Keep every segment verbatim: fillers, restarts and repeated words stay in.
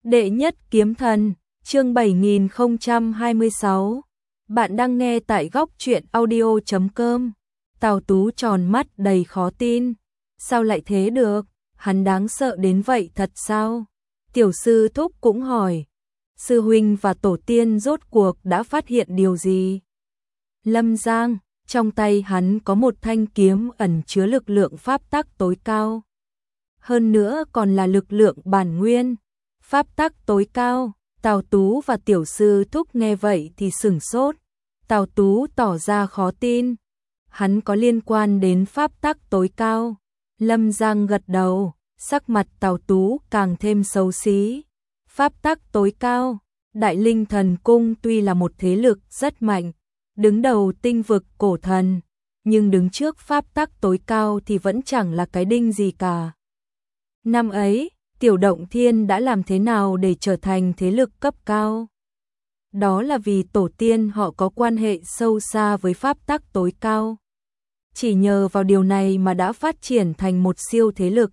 Đệ nhất kiếm thần, chương bảy nghìn không trăm hai mươi sáu. Bạn đang nghe tại góc truyện audio chấm com. Tào Tú tròn mắt đầy khó tin. Sao lại thế được? Hắn đáng sợ đến vậy thật sao? Tiểu sư thúc cũng hỏi. Sư huynh và tổ tiên rốt cuộc đã phát hiện điều gì? Lâm Giang, trong tay hắn có một thanh kiếm ẩn chứa lực lượng pháp tắc tối cao. Hơn nữa còn là lực lượng bản nguyên. Pháp tắc tối cao. Tào Tú và tiểu sư thúc nghe vậy thì sửng sốt. Tào Tú tỏ ra khó tin. Hắn có liên quan đến pháp tắc tối cao. Lâm Giang gật đầu, sắc mặt Tào Tú càng thêm xấu xí. Pháp tắc tối cao. Đại Linh Thần Cung tuy là một thế lực rất mạnh, đứng đầu tinh vực cổ thần, nhưng đứng trước pháp tắc tối cao thì vẫn chẳng là cái đinh gì cả. Năm ấy, Tiểu Động Thiên đã làm thế nào để trở thành thế lực cấp cao? Đó là vì tổ tiên họ có quan hệ sâu xa với pháp tắc tối cao. Chỉ nhờ vào điều này mà đã phát triển thành một siêu thế lực.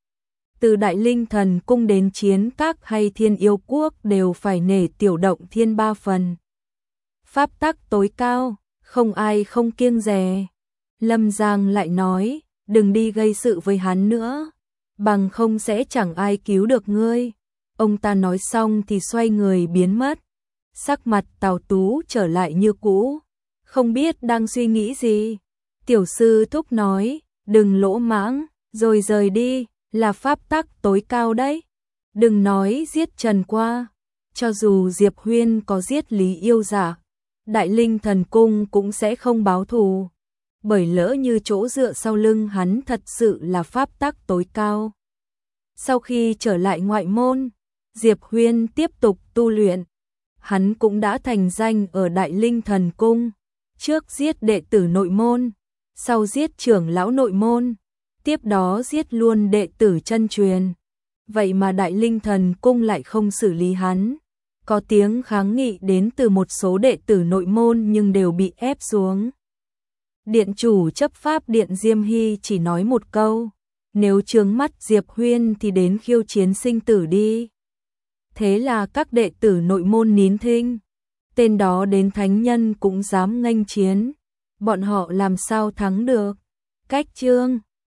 Từ Đại Linh Thần Cung đến Chiến Các hay Thiên Yêu Quốc đều phải nể Tiểu Động Thiên ba phần. Pháp tắc tối cao, không ai không kiêng dè. Lâm Giang lại nói, đừng đi gây sự với hắn nữa, bằng không sẽ chẳng ai cứu được ngươi. Ông ta nói xong thì xoay người biến mất. Sắc mặt Tào Tú trở lại như cũ, không biết đang suy nghĩ gì. Tiểu sư thúc nói, đừng lỗ mãng, rồi rời đi, là pháp tắc tối cao đấy. Đừng nói giết Trần Qua, cho dù Diệp Huyên có giết Lý Yêu Giả, Đại Linh Thần Cung cũng sẽ không báo thù. Bởi lỡ như chỗ dựa sau lưng hắn thật sự là pháp tắc tối cao. Sau khi trở lại ngoại môn, Diệp Huyên tiếp tục tu luyện. Hắn cũng đã thành danh ở Đại Linh Thần Cung, trước giết đệ tử nội môn, sau giết trưởng lão nội môn, tiếp đó giết luôn đệ tử chân truyền. Vậy mà Đại Linh Thần Cung lại không xử lý hắn. Có tiếng kháng nghị đến từ một số đệ tử nội môn nhưng đều bị ép xuống. Điện chủ chấp pháp điện Diêm Hy chỉ nói một câu, nếu chướng mắt Diệp Huyên thì đến khiêu chiến sinh tử đi. Thế là các đệ tử nội môn nín thinh. Tên đó đến thánh nhân cũng dám nghênh chiến. Bọn họ làm sao thắng được? Cách chương